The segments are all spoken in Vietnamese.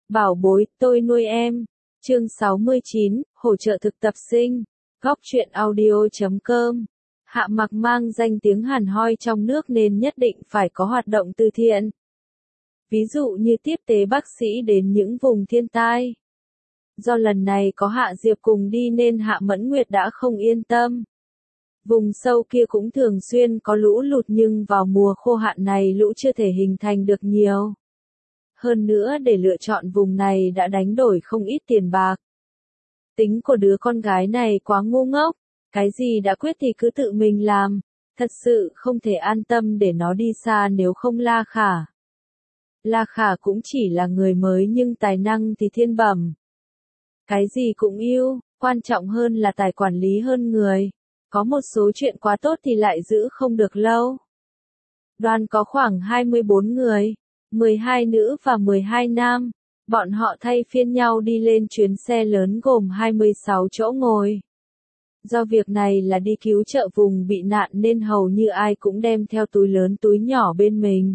Bảo bối, tôi nuôi em. Chương 69, hỗ trợ thực tập sinh. Góc truyện audio.com. Hạ Mặc mang danh tiếng hàn hoi trong nước nên nhất định phải có hoạt động từ thiện. Ví dụ như tiếp tế bác sĩ đến những vùng thiên tai. Do lần này có Hạ Diệp cùng đi nên Hạ Mẫn Nguyệt đã không yên tâm. Vùng sâu kia cũng thường xuyên có lũ lụt nhưng vào mùa khô hạn này lũ chưa thể hình thành được nhiều. Hơn nữa để lựa chọn vùng này đã đánh đổi không ít tiền bạc. Tính của đứa con gái này quá ngu ngốc, cái gì đã quyết thì cứ tự mình làm, thật sự không thể an tâm để nó đi xa nếu không La Khả. La Khả cũng chỉ là người mới nhưng tài năng thì thiên bẩm. Cái gì cũng yêu, quan trọng hơn là tài quản lý hơn người. Có một số chuyện quá tốt thì lại giữ không được lâu. Đoàn có khoảng 24 người, 12 nữ và 12 nam. Bọn họ thay phiên nhau đi lên chuyến xe lớn gồm 26 chỗ ngồi. Do việc này là đi cứu trợ vùng bị nạn nên hầu như ai cũng đem theo túi lớn túi nhỏ bên mình.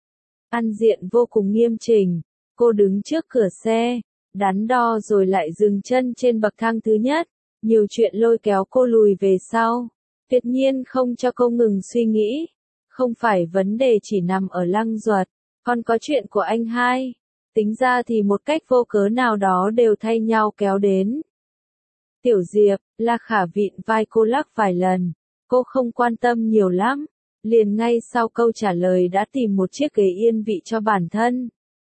Ăn diện vô cùng nghiêm chỉnh. Cô đứng trước cửa xe, đắn đo rồi lại dừng chân trên bậc thang thứ nhất. Nhiều chuyện lôi kéo cô lùi về sau. Tuyệt nhiên không cho cô ngừng suy nghĩ. Không phải vấn đề chỉ nằm ở Lăng Duật, còn có chuyện của anh hai. Tính ra thì một cách vô cớ nào đó đều thay nhau kéo đến. Tiểu Diệp, La Khả vịn vai cô lắc vài lần. Cô không quan tâm nhiều lắm. Liền ngay sau câu trả lời đã tìm một chiếc ghế yên vị cho bản thân.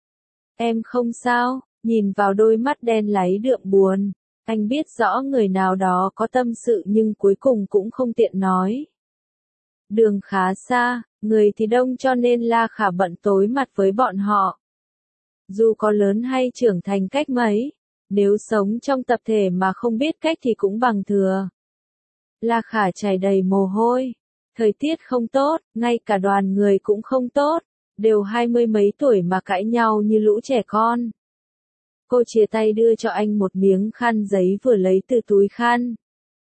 Em không sao, nhìn vào đôi mắt đen láy đượm buồn. Anh biết rõ người nào đó có tâm sự nhưng cuối cùng cũng không tiện nói. Đường khá xa, người thì đông cho nên La Khả bận tối mặt với bọn họ. Dù có lớn hay trưởng thành cách mấy, nếu sống trong tập thể mà không biết cách thì cũng bằng thừa. La Khả chảy đầy mồ hôi. Thời tiết không tốt, ngay cả đoàn người cũng không tốt, đều 20 mấy tuổi mà cãi nhau như lũ trẻ con. Cô chia tay đưa cho anh một miếng khăn giấy vừa lấy từ túi khăn.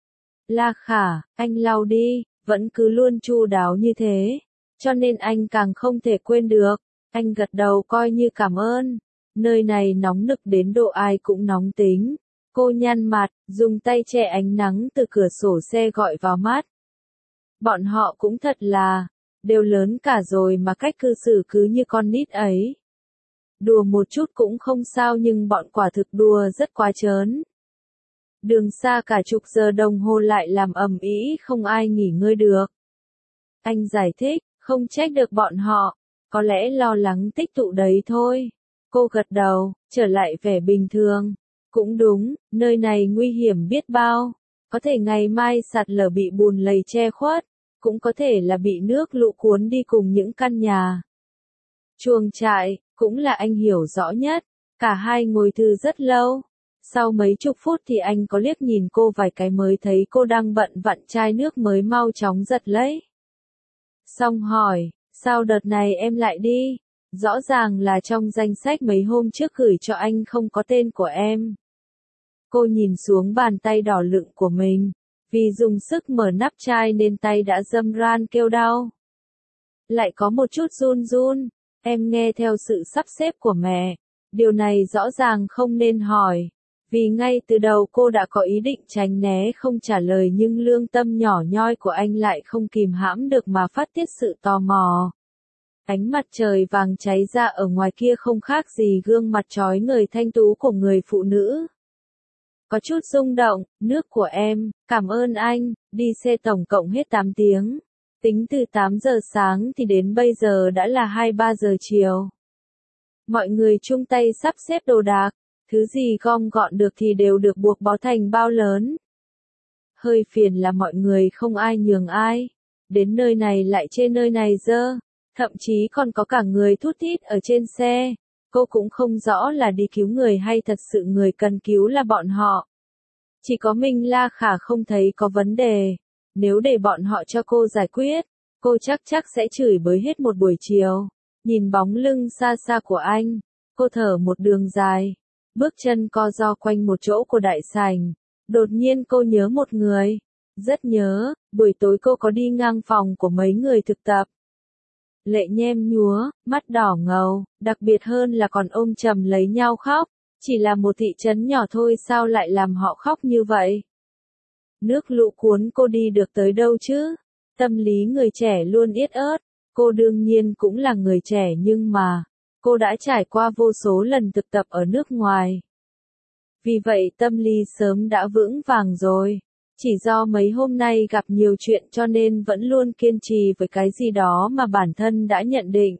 La Khả, anh lau đi, vẫn cứ luôn chu đáo như thế, cho nên anh càng không thể quên được. Anh gật đầu coi như cảm ơn. Nơi này nóng nực đến độ ai cũng nóng tính. Cô nhăn mặt, dùng tay che ánh nắng từ cửa sổ xe gọi vào mắt. Bọn họ cũng thật là, đều lớn cả rồi mà cách cư xử cứ như con nít ấy. Đùa một chút cũng không sao nhưng bọn quả thực đùa rất quá trớn. Đường xa cả chục giờ đồng hồ lại làm ầm ĩ không ai nghỉ ngơi được. Anh giải thích, không trách được bọn họ, có lẽ lo lắng tích tụ đấy thôi. Cô gật đầu, trở lại vẻ bình thường. Cũng đúng, nơi này nguy hiểm biết bao. Có thể ngày mai sạt lở bị bùn lầy che khuất, cũng có thể là bị nước lũ cuốn đi cùng những căn nhà. Chuồng trại, cũng là anh hiểu rõ nhất. Cả hai ngồi thư rất lâu. Sau mấy chục phút thì anh có liếc nhìn cô vài cái mới thấy cô đang bận vặn chai nước mới mau chóng giật lấy. Xong hỏi, sao đợt này em lại đi? Rõ ràng là trong danh sách mấy hôm trước gửi cho anh không có tên của em. Cô nhìn xuống bàn tay đỏ lựng của mình. Vì dùng sức mở nắp chai nên tay đã râm ran kêu đau. Lại có một chút run run. Em nghe theo sự sắp xếp của mẹ. Điều này rõ ràng không nên hỏi. Vì ngay từ đầu cô đã có ý định tránh né không trả lời nhưng lương tâm nhỏ nhoi của anh lại không kìm hãm được mà phát tiết sự tò mò. Ánh mặt trời vàng cháy ra ở ngoài kia không khác gì gương mặt chói ngời thanh tú của người phụ nữ. Có chút rung động, nước của em, cảm ơn anh, đi xe tổng cộng hết 8 tiếng. Tính từ 8 giờ sáng thì đến bây giờ đã là 2-3 giờ chiều. Mọi người chung tay sắp xếp đồ đạc, thứ gì gom gọn được thì đều được buộc bó thành bao lớn. Hơi phiền là mọi người không ai nhường ai. Đến nơi này lại chê nơi này dơ, thậm chí còn có cả người thút thít ở trên xe. Cô cũng không rõ là đi cứu người hay thật sự người cần cứu là bọn họ. Chỉ có mình La Khả không thấy có vấn đề. Nếu để bọn họ cho cô giải quyết, cô chắc sẽ chửi bới hết một buổi chiều. Nhìn bóng lưng xa xa của anh, cô thở một đường dài, bước chân co ro quanh một chỗ của đại sảnh. Đột nhiên cô nhớ một người. Rất nhớ, buổi tối cô có đi ngang phòng của mấy người thực tập. lệ nhem nhúa, mắt đỏ ngầu, đặc biệt hơn là còn ôm chầm lấy nhau khóc. Chỉ là một thị trấn nhỏ thôi sao lại làm họ khóc như vậy? Nước lũ cuốn cô đi được tới đâu chứ? Tâm lý người trẻ luôn yết ớt. Cô đương nhiên cũng là người trẻ nhưng mà, cô đã trải qua vô số lần thực tập ở nước ngoài. Vì vậy tâm lý sớm đã vững vàng rồi. Chỉ do mấy hôm nay gặp nhiều chuyện cho nên vẫn luôn kiên trì với cái gì đó mà bản thân đã nhận định.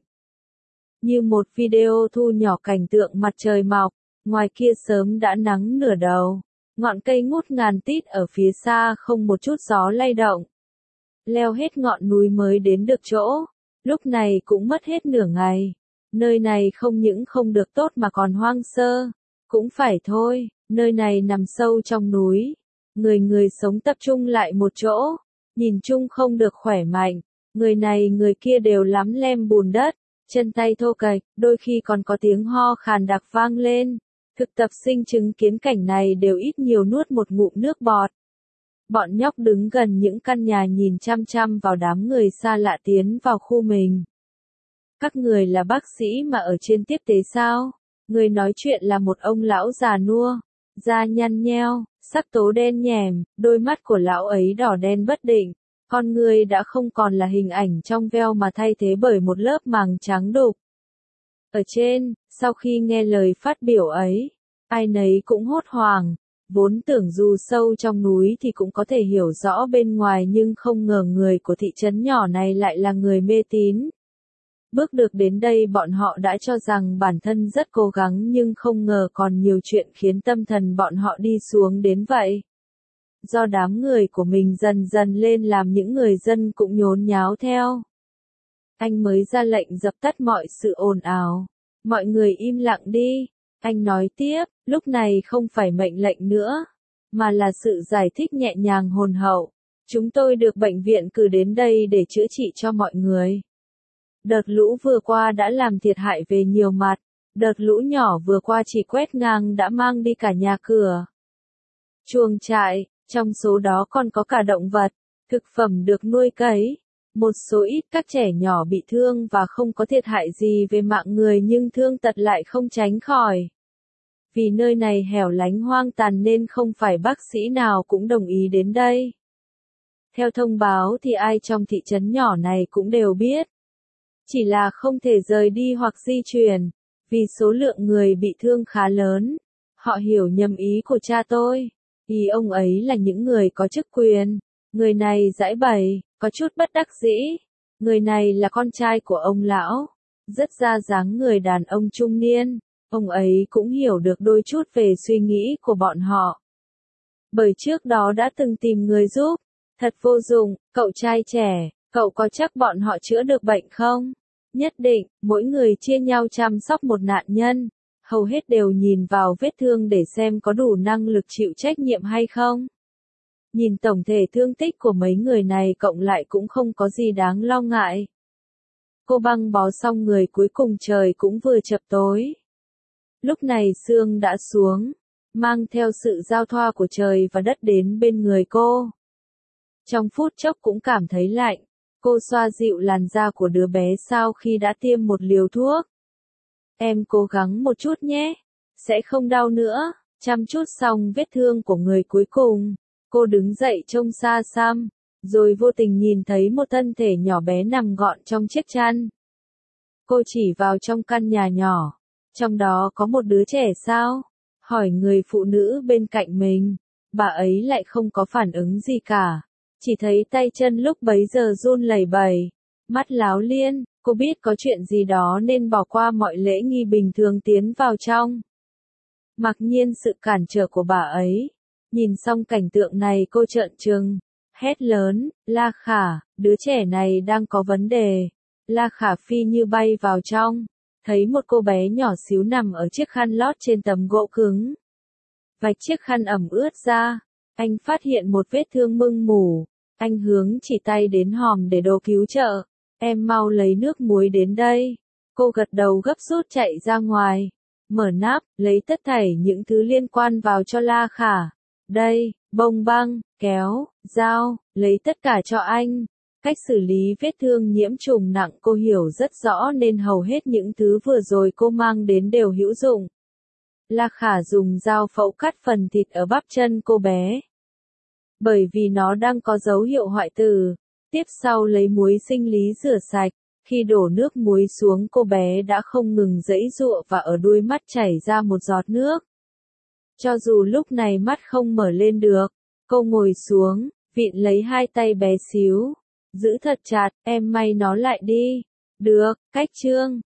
Như một video thu nhỏ cảnh tượng mặt trời mọc, ngoài kia sớm đã nắng nửa đầu. Ngọn cây ngút ngàn tít ở phía xa không một chút gió lay động. Leo hết ngọn núi mới đến được chỗ. Lúc này cũng mất hết nửa ngày. Nơi này không những không được tốt mà còn hoang sơ. Cũng phải thôi, nơi này nằm sâu trong núi. Người sống tập trung lại một chỗ. Nhìn chung không được khỏe mạnh. Người này người kia đều lắm lem bùn đất. Chân tay thô kệch, đôi khi còn có tiếng ho khàn đặc vang lên. Thực tập sinh chứng kiến cảnh này đều ít nhiều nuốt một ngụm nước bọt. Bọn nhóc đứng gần những căn nhà nhìn chăm chăm vào đám người xa lạ tiến vào khu mình. Các người là bác sĩ mà ở trên tiếp tế sao? Người nói chuyện là một ông lão già nua, da nhăn nheo, sắc tố đen nhèm, đôi mắt của lão ấy đỏ đen bất định. Con người đã không còn là hình ảnh trong veo mà thay thế bởi một lớp màng trắng đục. Ở trên, sau khi nghe lời phát biểu ấy, ai nấy cũng hốt hoảng, vốn tưởng dù sâu trong núi thì cũng có thể hiểu rõ bên ngoài nhưng không ngờ người của thị trấn nhỏ này lại là người mê tín. Bước được đến đây bọn họ đã cho rằng bản thân rất cố gắng nhưng không ngờ còn nhiều chuyện khiến tâm thần bọn họ đi xuống đến vậy. Do đám người của mình dần dần lên làm những người dân cũng nhốn nháo theo. Anh mới ra lệnh dập tắt mọi sự ồn ào. Mọi người im lặng đi. Anh nói tiếp, lúc này không phải mệnh lệnh nữa, mà là sự giải thích nhẹ nhàng hồn hậu. Chúng tôi được bệnh viện cử đến đây để chữa trị cho mọi người. Đợt lũ vừa qua đã làm thiệt hại về nhiều mặt. Đợt lũ nhỏ vừa qua chỉ quét ngang đã mang đi cả nhà cửa, chuồng trại, trong số đó còn có cả động vật, thực phẩm được nuôi cấy. Một số ít các trẻ nhỏ bị thương và không có thiệt hại gì về mạng người nhưng thương tật lại không tránh khỏi. Vì nơi này hẻo lánh hoang tàn nên không phải bác sĩ nào cũng đồng ý đến đây. Theo thông báo thì ai trong thị trấn nhỏ này cũng đều biết. Chỉ là không thể rời đi hoặc di chuyển, vì số lượng người bị thương khá lớn. Họ hiểu nhầm ý của cha tôi. Ý ông ấy là những người có chức quyền. Người này giãi bày, có chút bất đắc dĩ. Người này là con trai của ông lão. Rất ra dáng người đàn ông trung niên. Ông ấy cũng hiểu được đôi chút về suy nghĩ của bọn họ. Bởi trước đó đã từng tìm người giúp. Thật vô dụng, cậu trai trẻ, cậu có chắc bọn họ chữa được bệnh không? Nhất định, mỗi người chia nhau chăm sóc một nạn nhân. Hầu hết đều nhìn vào vết thương để xem có đủ năng lực chịu trách nhiệm hay không. Nhìn tổng thể thương tích của mấy người này cộng lại cũng không có gì đáng lo ngại. Cô băng bó xong người cuối cùng trời cũng vừa chập tối. Lúc này sương đã xuống, mang theo sự giao thoa của trời và đất đến bên người cô. Trong phút chốc cũng cảm thấy lạnh, cô xoa dịu làn da của đứa bé sau khi đã tiêm một liều thuốc. Em cố gắng một chút nhé, sẽ không đau nữa. Chăm chút xong vết thương của người cuối cùng, cô đứng dậy trông xa xăm, rồi vô tình nhìn thấy một thân thể nhỏ bé nằm gọn trong chiếc chăn. Cô chỉ vào trong căn nhà nhỏ, trong đó có một đứa trẻ sao? Hỏi người phụ nữ bên cạnh mình, bà ấy lại không có phản ứng gì cả, chỉ thấy tay chân lúc bấy giờ run lẩy bẩy, mắt láo liên. Cô biết có chuyện gì đó nên bỏ qua mọi lễ nghi bình thường tiến vào trong. Mặc nhiên sự cản trở của bà ấy. Nhìn xong cảnh tượng này cô trợn trừng, hét lớn, La Khả, đứa trẻ này đang có vấn đề. La Khả phi như bay vào trong, thấy một cô bé nhỏ xíu nằm ở chiếc khăn lót trên tấm gỗ cứng. Vạch chiếc khăn ẩm ướt ra, anh phát hiện một vết thương mưng mủ, anh hướng chỉ tay đến hòm để đồ cứu trợ. Em mau lấy nước muối đến đây. Cô gật đầu gấp rút chạy ra ngoài. Mở nắp, lấy tất thảy những thứ liên quan vào cho La Khả. Đây, bông băng, kéo, dao, lấy tất cả cho anh. Cách xử lý vết thương nhiễm trùng nặng cô hiểu rất rõ nên hầu hết những thứ vừa rồi cô mang đến đều hữu dụng. La Khả dùng dao phẫu cắt phần thịt ở bắp chân cô bé. Bởi vì nó đang có dấu hiệu hoại tử. Tiếp sau lấy muối sinh lý rửa sạch. Khi đổ nước muối xuống cô bé đã không ngừng giãy giụa và ở đuôi mắt chảy ra một giọt nước. Cho dù lúc này mắt không mở lên được, cô ngồi xuống, vịn lấy hai tay bé xíu. Giữ thật chặt, em may nó lại đi. Được, cách chương.